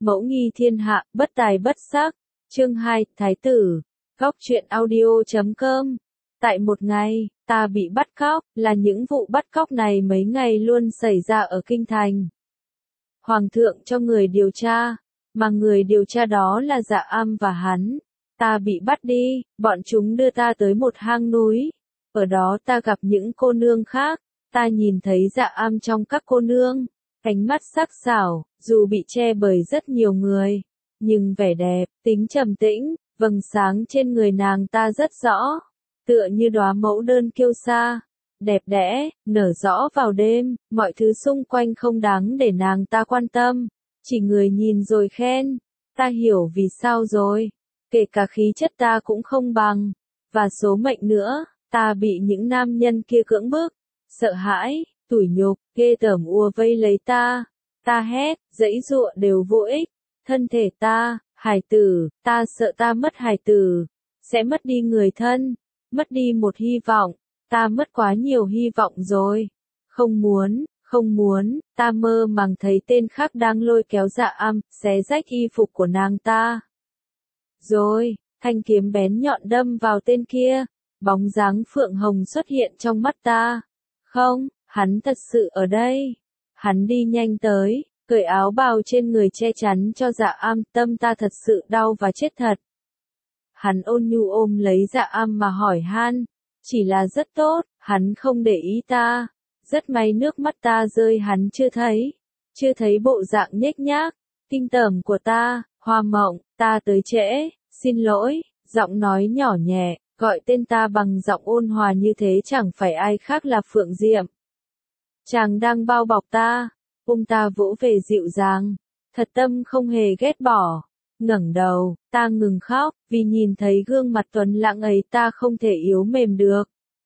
Mẫu nghi thiên hạ, bất tài bất sắc. Chương 2, Thái tử. Góc truyện audio.com. Tại một ngày, ta bị bắt cóc, là những vụ bắt cóc này mấy ngày luôn xảy ra ở kinh thành. Hoàng thượng cho người điều tra, mà người điều tra đó là Dạ Am và hắn. Ta bị bắt đi, bọn chúng đưa ta tới một hang núi. Ở đó ta gặp những cô nương khác, ta nhìn thấy Dạ Am trong các cô nương. Cánh mắt sắc sảo, dù bị che bởi rất nhiều người, nhưng vẻ đẹp, tính trầm tĩnh, vầng sáng trên người nàng ta rất rõ, tựa như đóa mẫu đơn kiêu sa, đẹp đẽ, nở rõ vào đêm, mọi thứ xung quanh không đáng để nàng ta quan tâm, chỉ người nhìn rồi khen. Ta hiểu vì sao rồi, kể cả khí chất ta cũng không bằng, và số mệnh nữa, ta bị những nam nhân kia cưỡng bức, sợ hãi, tủi nhục, ghê tởm ùa vây lấy ta. Ta hét, giãy giụa đều vô ích. Thân thể ta, hài tử, ta sợ ta mất hài tử, sẽ mất đi người thân, mất đi một hy vọng, ta mất quá nhiều hy vọng rồi. Không muốn, ta mơ màng thấy tên khác đang lôi kéo Dạ Am, xé rách y phục của nàng ta. Rồi, thanh kiếm bén nhọn đâm vào tên kia, bóng dáng Phượng Hồng xuất hiện trong mắt ta. Không, hắn thật sự ở đây. Hắn đi nhanh tới, cởi áo bào trên người che chắn cho Dạ Am, tâm ta thật sự đau và chết thật. Hắn ôn nhu ôm lấy Dạ Am mà hỏi han, chỉ là rất tốt, hắn không để ý ta. Rất may nước mắt ta rơi hắn chưa thấy bộ dạng nhếch nhác, kinh tởm của ta. Hoa Mộng, ta tới trễ, xin lỗi. Giọng nói nhỏ nhẹ, gọi tên ta bằng giọng ôn hòa như thế chẳng phải ai khác là Phượng Diệm. Chàng đang bao bọc ta, ôm ta vỗ về dịu dàng, thật tâm không hề ghét bỏ. Ngẩng đầu, ta ngừng khóc, vì nhìn thấy gương mặt tuấn lãng ấy ta không thể yếu mềm được.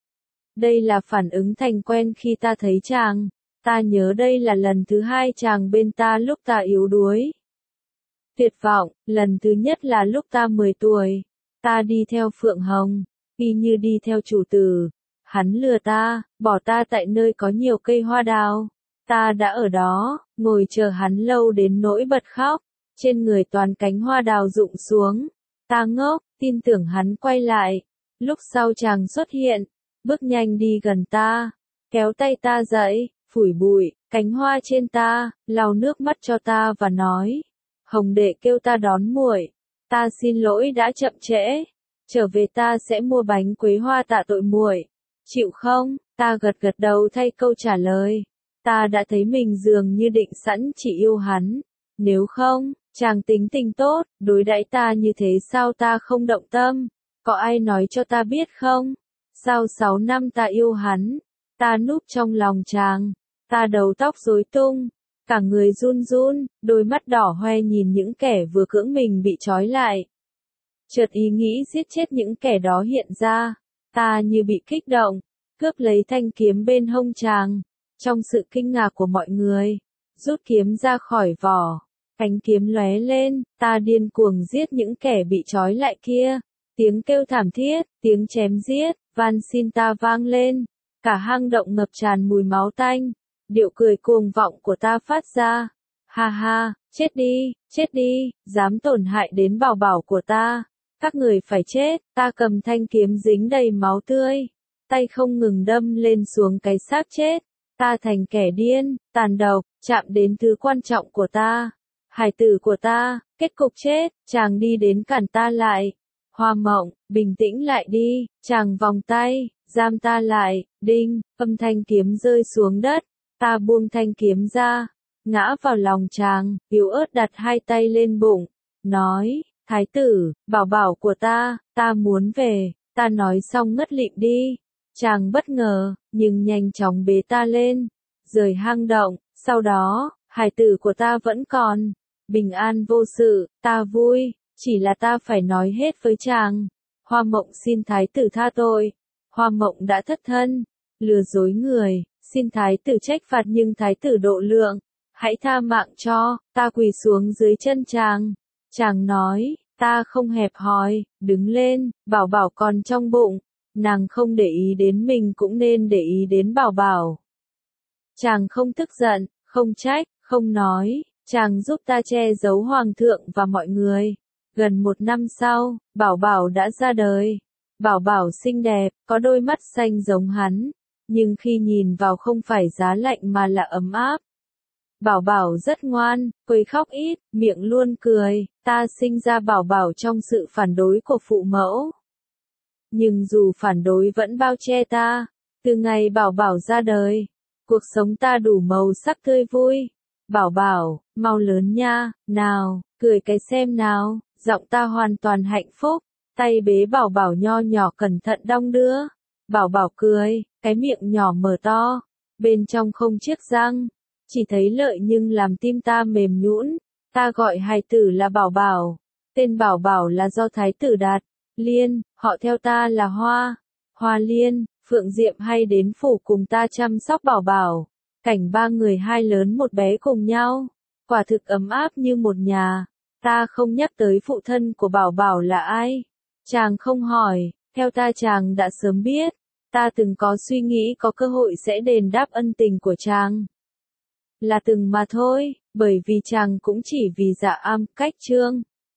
Đây là phản ứng thành quen khi ta thấy chàng, ta nhớ đây là lần thứ hai chàng bên ta lúc ta yếu đuối. Tuyệt vọng, lần thứ nhất là lúc ta 10 tuổi, ta đi theo Phượng Hồng, y như đi theo chủ tử. Hắn lừa ta, bỏ ta tại nơi có nhiều cây hoa đào. Ta đã ở đó, ngồi chờ hắn lâu đến nỗi bật khóc. Trên người toàn cánh hoa đào rụng xuống. Ta ngốc, tin tưởng hắn quay lại. Lúc sau chàng xuất hiện, bước nhanh đi gần ta, kéo tay ta dậy, phủi bụi, cánh hoa trên ta, lau nước mắt cho ta và nói. Hồng đệ kêu ta đón muội. Ta xin lỗi đã chậm trễ. Trở về ta sẽ mua bánh quế hoa tạ tội muội. Chịu không? Ta gật gật đầu thay câu trả lời. Ta đã thấy mình dường như định sẵn chỉ yêu hắn. Nếu không, chàng tính tình tốt, đối đãi ta như thế sao ta không động tâm? Có ai nói cho ta biết không? Sau 6 năm ta yêu hắn, ta núp trong lòng chàng, ta đầu tóc rối tung, cả người run run, đôi mắt đỏ hoe nhìn những kẻ vừa cưỡng mình bị trói lại. Chợt ý nghĩ giết chết những kẻ đó hiện ra, ta như bị kích động, cướp lấy thanh kiếm bên hông chàng. Trong sự kinh ngạc của mọi người, rút kiếm ra khỏi vỏ, cánh kiếm lóe lên, ta điên cuồng giết những kẻ bị trói lại kia. Tiếng kêu thảm thiết, tiếng chém giết, van xin ta vang lên, cả hang động ngập tràn mùi máu tanh, điệu cười cuồng vọng của ta phát ra. Ha ha, chết đi, dám tổn hại đến bảo bảo của ta. Các người phải chết. Ta cầm thanh kiếm dính đầy máu tươi, tay không ngừng đâm lên xuống cái xác chết. Ta thành kẻ điên, tàn độc, chạm đến thứ quan trọng của ta, hài tử của ta, kết cục chết. Chàng đi đến cản ta lại. Hoa Mộng, bình tĩnh lại đi. Chàng vòng tay, giam ta lại. Đinh, âm thanh kiếm rơi xuống đất. Ta buông thanh kiếm ra, ngã vào lòng chàng, yếu ớt đặt hai tay lên bụng, nói. Thái tử, bảo bảo của ta muốn về. Ta nói xong ngất lịm đi. Chàng bất ngờ, nhưng nhanh chóng bế ta lên, rời hang động. Sau đó, hài tử của ta vẫn còn, bình an vô sự. Ta vui, chỉ là ta phải nói hết với chàng. Hoa Mộng xin thái tử tha tội. Hoa Mộng đã thất thân, lừa dối người, xin thái tử trách phạt nhưng thái tử độ lượng, hãy tha mạng cho. Ta quỳ xuống dưới chân chàng. Chàng nói, ta không hẹp hòi, đứng lên, bảo bảo còn trong bụng, nàng không để ý đến mình cũng nên để ý đến bảo bảo. Chàng không tức giận, không trách, không nói, Chàng giúp ta che giấu hoàng thượng và mọi người. Gần 1 năm sau, Bảo Bảo đã ra đời. Bảo Bảo xinh đẹp, có đôi mắt xanh giống hắn, nhưng khi nhìn vào không phải giá lạnh mà là ấm áp. Bảo Bảo rất ngoan, quấy khóc ít, miệng luôn cười. Ta sinh ra Bảo Bảo trong sự phản đối của phụ mẫu. Nhưng dù phản đối vẫn bao che ta. Từ ngày Bảo Bảo ra đời, cuộc sống ta đủ màu sắc tươi vui. Bảo Bảo, mau lớn nha, nào, cười cái xem nào. Giọng ta hoàn toàn hạnh phúc. Tay bế Bảo Bảo nho nhỏ cẩn thận đong đưa. Bảo Bảo cười, cái miệng nhỏ mở to. Bên trong không chiếc răng. Chỉ thấy lợi nhưng làm tim ta mềm nhũn. Ta gọi hài tử là Bảo Bảo. Tên Bảo Bảo là do thái tử đặt. Liên, họ theo ta là Hoa. Hoa Liên, Phượng Diệm hay đến phủ cùng ta chăm sóc Bảo Bảo. Cảnh 3 người 2 lớn 1 bé cùng nhau. Quả thực ấm áp như một nhà. Ta không nhắc tới phụ thân của Bảo Bảo là ai. Chàng không hỏi, theo ta chàng đã sớm biết. Ta từng có suy nghĩ có cơ hội sẽ đền đáp ân tình của chàng. Là từng mà thôi, bởi vì chàng cũng chỉ vì dạ am cách trương.